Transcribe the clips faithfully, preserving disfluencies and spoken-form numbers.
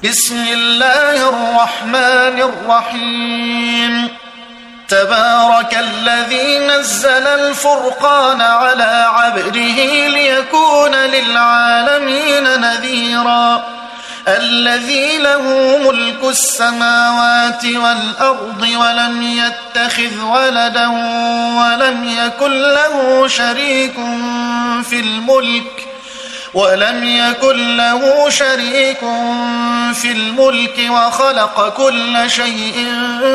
بسم الله الرحمن الرحيم تبارك الذي نزل الفرقان على عبده ليكون للعالمين نذيرا الذي له ملك السماوات والأرض ولم يتخذ ولدا ولم يكن له شريك في الملك ولم يكن له شريك في الملك وخلق كل شيء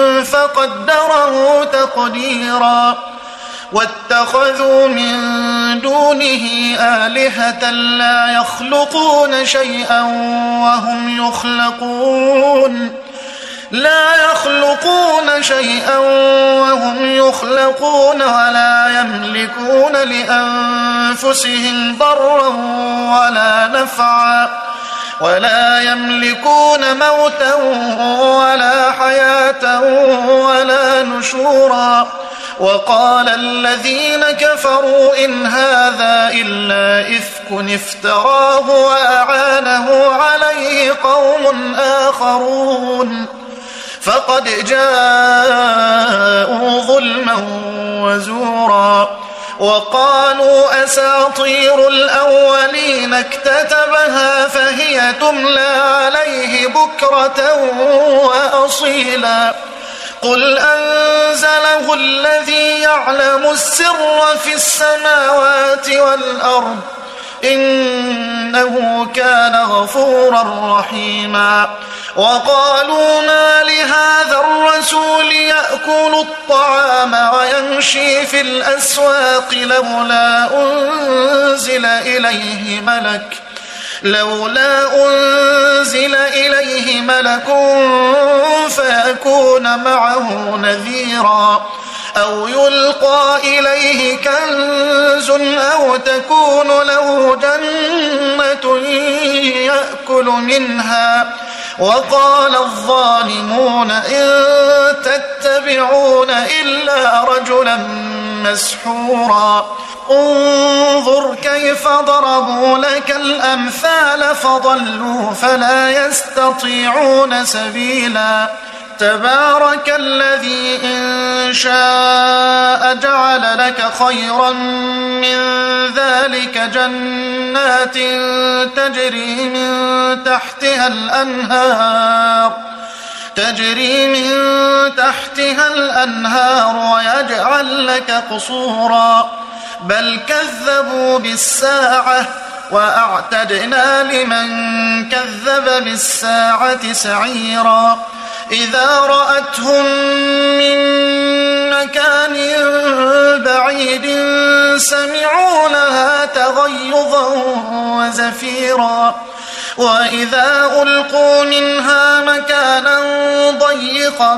فقدره تقديرا واتخذوا من دونه آلهة لا يخلقون شيئا وهم يخلقون لا يخلقون شيئا وهم يخلقون ولا يملكون لأنفسهم ضرا ولا نفعا ولا يملكون موتا ولا حياة ولا نشورا وقال الذين كفروا إن هذا إلا إفك افتراه وأعانه عليه قوم آخرون فقد جاءوا ظلما وزورا وقالوا أساطير الأولين اكتتبها فهي تملى عليه بكرة وأصيلا قل أنزله الذي يعلم السر في السماوات والأرض إنه كان غفورا رحيما وقالوا ما لهذا الرسول يأكل الطعام ويمشي في الأسواق لولا أنزل إليه ملك لولا أنزل إليه ملك فيكون معه نذيرا أو يلقى إليه كنز أو تكون له جنة يأكل منها وقال الظالمون إن تتبعون إلا رجلا مسحورا انظر كيف ضربوا لك الأمثال فضلوا فلا يستطيعون سبيلا تبارك الذي إن شاء جعل لك خيرا من ذلك جنات تجري من تحتها الأنهار تجري من تحتها الأنهار ويجعل لك قصورا بل كذبوا بالساعة وأعتدنا لمن كذب بالساعة سعيرا إذا رأتهم من مكان بعيد سمعوا لها تغيظا وزفيرا وإذا ألقوا منها مكانا ضيقا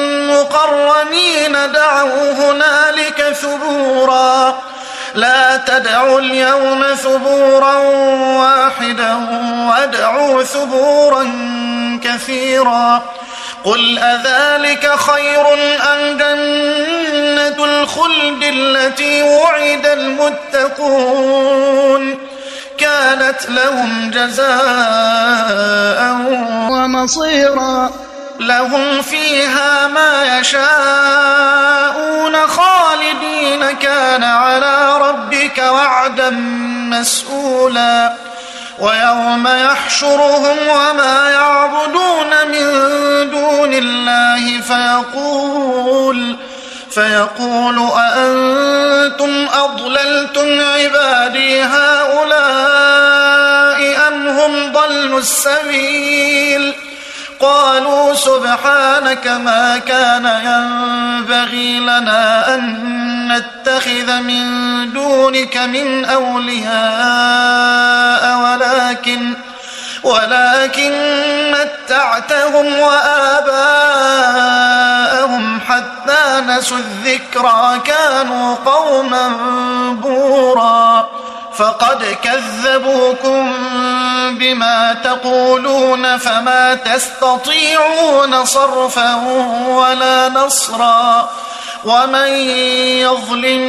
مقرنين دعوا هنالك ثبورا لا تدعوا اليوم ثبورا واحدا وادعوا ثبورا كثيرا قل أذلك خير أم جنة الخلد التي وعد المتقون كانت لهم جزاء ومصيرا لهم فيها ما يشاءون خالدين كان على ربك وعدا مسئولا ويوم يحشرهم وما يعبدون من دون الله فيقول فيقول أأنتم أضللتم عبادي هؤلاء أم هم ضلوا السبيل قالوا سبحانك ما كان ينبغي لنا أن نتخذ من دونك من أولياء ولكن ولكن متعتهم وآباءهم حتى نسوا الذكرى كانوا قوما بورا فقد كذبوكم بما تقولون فما تستطيعون صرفا ولا نصرا ومن يظلم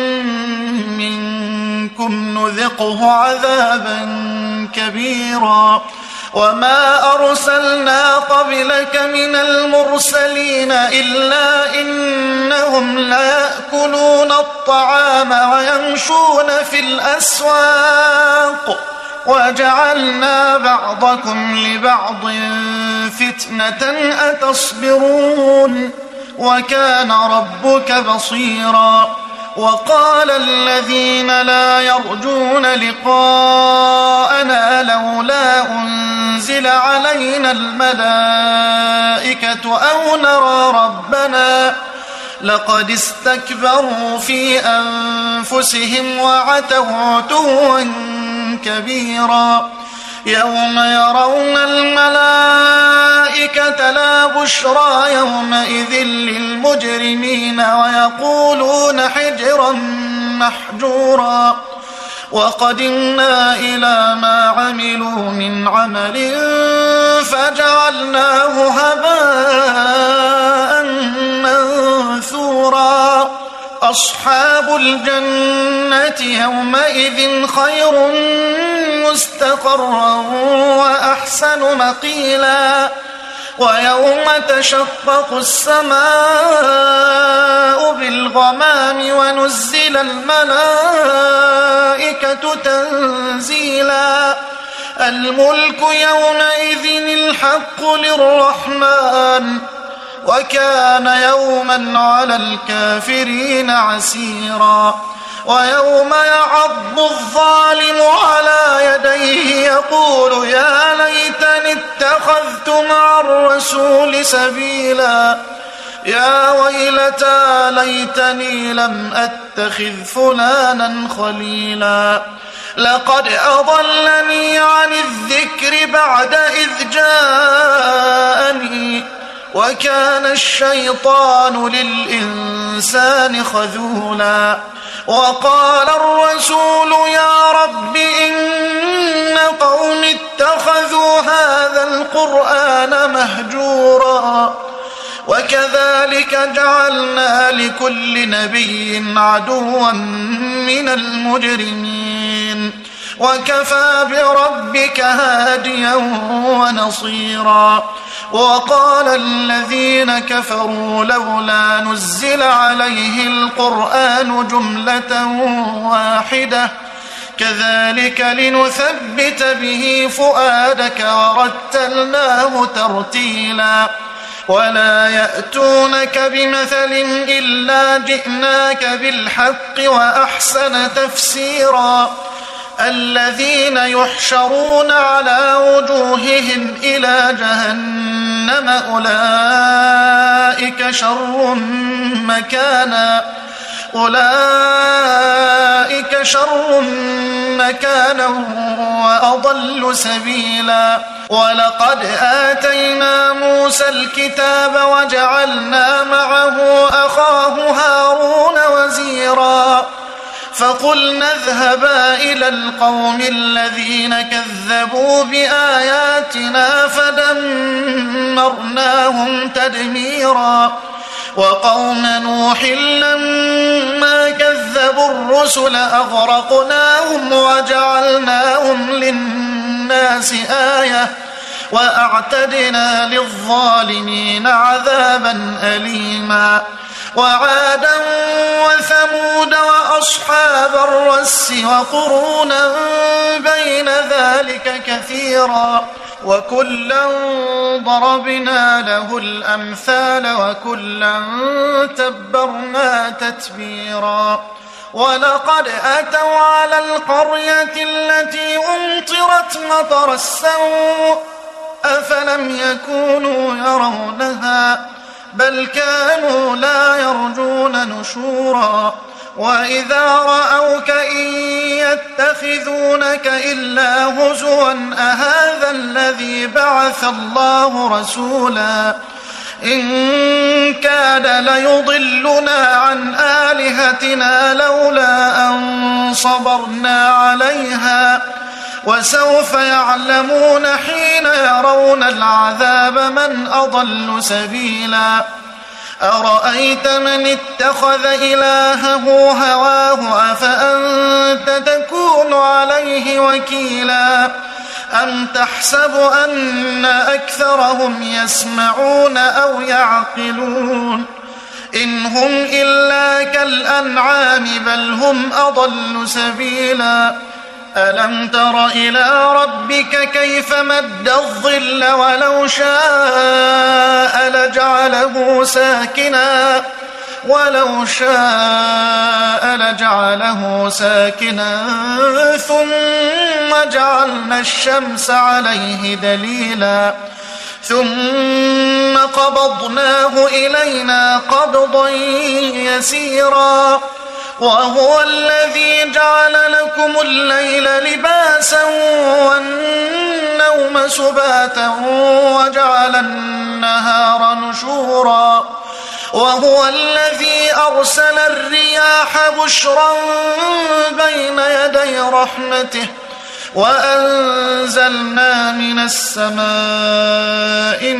منكم نذقه عذابا كبيرا وما أرسلنا قبلك من المرسلين إلا إنهم ليأكلون الطعام ويمشون في الأسواق وجعلنا بعضكم لبعض فتنة أتصبرون وكان ربك بصيرا. وقال الذين لا يرجون لقاءنا لولا أنزل علينا الملائكة أو نرى ربنا لقد استكبروا في أنفسهم وعتوا عتوا كبيرا. يوم يرون الملائكة لا بشرى يومئذ للمجرمين ويقولون حجرا محجورا. وقدمنا إلى ما عملوا من عمل فجعلناه هباء منثورا. أصحاب الجنة يومئذ خير مستقرا وأحسن مقيلا. ويوم تشقق السماء بالغمام ونزل الملائكة تنزيلا. الملك يومئذ الحق للرحمن وكان يوما على الكافرين عسيرا. ويوم يعض الظالم على يديه يقول يا ليتني اتخذت مع الرسول سبيلا. يا ويلتى ليتني لم أتخذ فلانا خليلا. لقد أضلني عن الذكر بعد إذ جاءني وكان الشيطان للإنسان خذولا. وقال الرسول يا رب إن قوم اتخذوا هذا القرآن مهجورا. وكذلك جعلنا لكل نبي عدوا من المجرمين وكفى بربك هاديا ونصيرا. وقال الذين كفروا لولا نزل عليه القرآن جملة واحدة كذلك لنثبت به فؤادك ورتلناه ترتيلا. ولا يأتونك بمثل إلا جئناك بالحق وأحسن تفسيرا. الذين يحشرون على وجوههم إلى جهنم أولئك شر مكانا أولئك شر مكانا وأضل سبيلا. ولقد آتينا موسى الكتاب وجعلنا معه أخاه هارون وزيرا. فقلنا اذهبا إلى القوم الذين كذبوا بآياتنا فدمرناهم تدميرا. وقوم نوح لما كذبوا الرسل أغرقناهم وجعلناهم للناس آية وأعتدنا للظالمين عذابا أليما. وعادا وثمود وأصحاب الرس وقرونا بين ذلك كثيرا. وكلا ضربنا له الأمثال وكلا تبرنا تتبيرا. ولقد أتوا على القرية التي أمطرت مطر السوء أفلم يكونوا يرونها بل كانوا لا يرجون نشورا. وإذا رأوك إن يتخذونك إلا هزوا أهذا الذي بعث الله رسولا إن كاد ليضلنا عن آلهتنا لولا أن صبرنا عليها وسوف يعلمون حين يرون العذاب من أضل سبيلا. أرأيت من اتخذ إلهه هواه أفأنت تكون عليه وكيلا. أم تحسب أن أكثرهم يسمعون أو يعقلون إن هم إلا كالأنعام بل هم أضل سبيلا ألم تر إلى ربك كيف مد الظل ولو شاء لجعله ساكنا ولو شاء لجعله ساكنا ثم جعلنا الشمس عليه دليلا ثم قبضناه إلينا قبضا يسيرا وهو الذي جعل لكم الليل لباسا والنوم سباتا وجعل النهار نشورا وهو الذي أرسل الرياح بشرا بين يدي رحمته وأنزلنا من السماء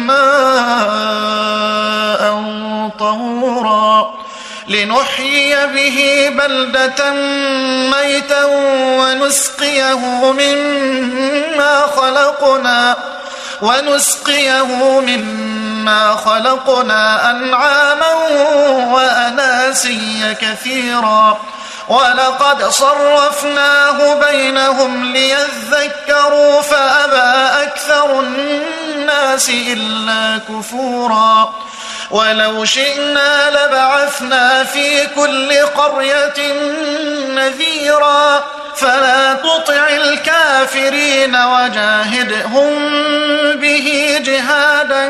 ماء طهورا لنحيي به بلدة ميتا ونسقيه مما خلقنا ونسقيه مما خلقنا أنعاما وأناسيا كثيرا ولقد صرفناه بينهم ليذكروا فأبى أكثر الناس إلا كفورا ولو شئنا لبعثنا في كل قرية نذيرا فلا تطع الكافرين وجاهدهم به جهادا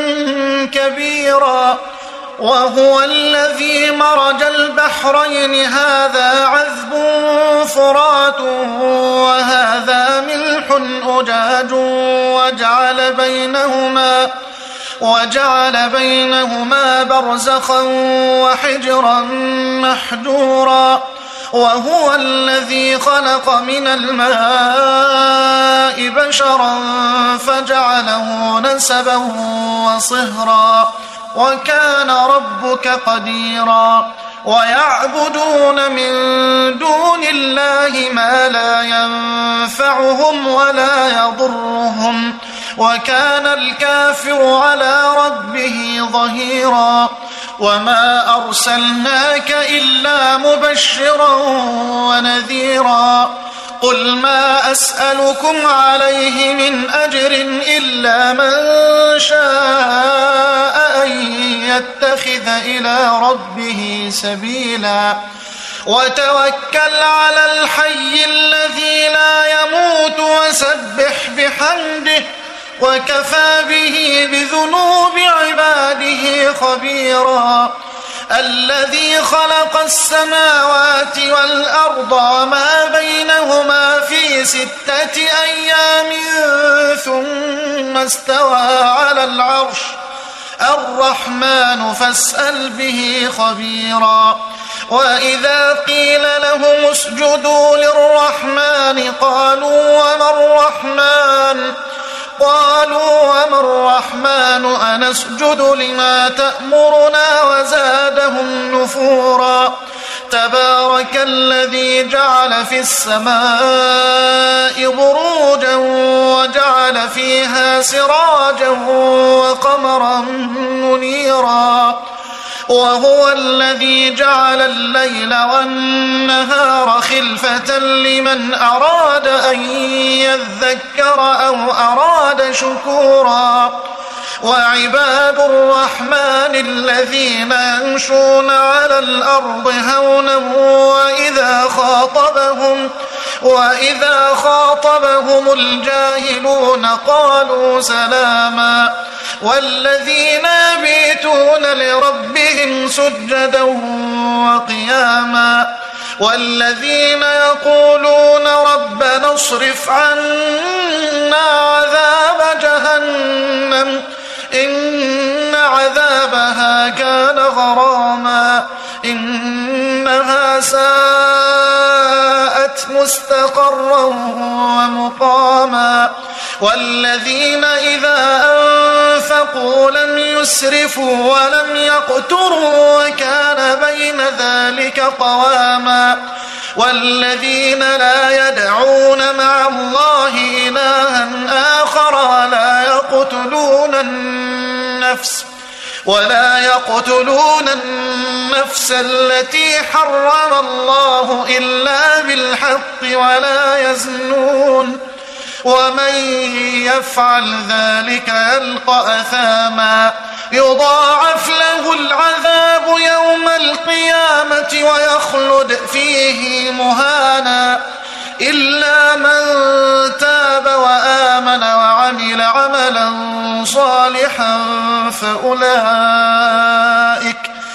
كبيرا وهو الذي مرج البحرين هذا عذب فرات وهذا ملح أجاج وجعل بينهما وجعل بينهما برزخا وحجرا محجورا وهو الذي خلق من الماء بشرا فجعله نسبا وصهرا وكان ربك قديرا ويعبدون من دون الله ما لا ينفعهم ولا يضرهم وكان الكافر على ربه ظهيرا وما أرسلناك إلا مبشرا ونذيرا قل ما أسألكم عليه من أجر إلا من شاء أن يتخذ إلى ربه سبيلا وتوكل على الحي الذي لا يموت وسبح بحمده وكفى به بذنوب عباده خبيرا الذي خلق السماوات والأرض وما بينهما في ستة أيام ثم استوى على العرش الرحمن فاسأل به خبيرا وإذا قيل لهم اسجدوا للرحمن قالوا وما الرحمن قالوا وما الرحمن أنسجد لما تأمرنا وزادهم نفورا تبارك الذي جعل في السماء بروجا وجعل فيها سراجا وقمرا منيرا وهو الذي جعل الليل والنهار خلفة لمن أراد أن يذكر أو أراد شكورا وعباد الرحمن الذين يمشون على الأرض هونا وإذا خاطبهم وإذا خاطبهم الجاهلون قالوا سلاما والذين يبيتون لربهم سجدا وقياما والذين يقولون ربنا اصرف عنا عذاب جهنم إن عذابها كان غراما إنها ساءت مستقرا ومقاما والذين إذا أنفقوا لم يسرفوا ولم يقتروا وكان بين ذلك قواما والذين لا يدعون مع الله إلها آخر ولا يقتلون النفس ولا يقتلون النفس التي حرم الله إلا بالحق ولا يزنون ومن يفعل ذلك يلقى أثاما يضاعف له العذاب يوم القيامة ويخلد فيه مهانا إلا من تاب وآمن وعمل عملا صالحا فأولئك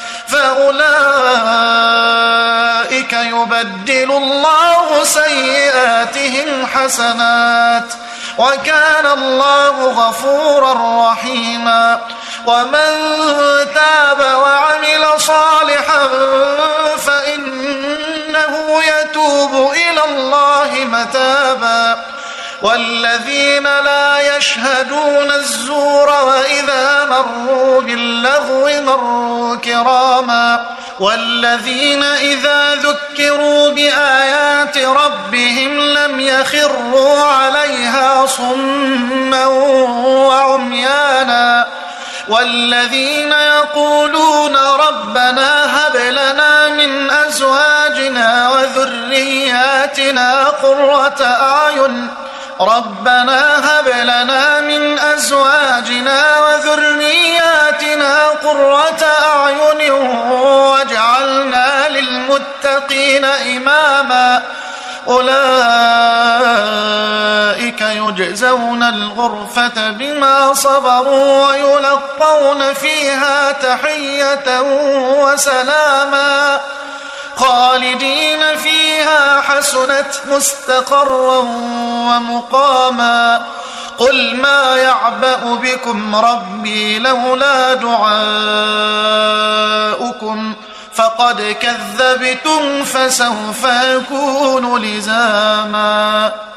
فأولئك يبدل الله سيئاتهم حسنات وكان الله غفورا رحيما ومن تاب وعمل صالحا فإنه يتوب إلى الله متابا والذين لا يشهدون الزور وإذا مروا باللغو مروا كراما والذين إذا ذكروا بآيات ربهم لم يخروا عليها صما وعميانا والذين يقولون ربنا هب لنا من أزواجنا وذرياتنا قرة أعين ربنا هب لنا من أزواجنا وذرياتنا قرة أعين واجعلنا للمتقين إماما أولئك يجزون الغرفة بما صبروا ويلقون فيها تحية وسلاما خالدين فيها حسنت مستقرا ومقاما قل ما يعبأ بكم ربي لولا دعاؤكم فقد كذبتم فسوف يكون لزاما.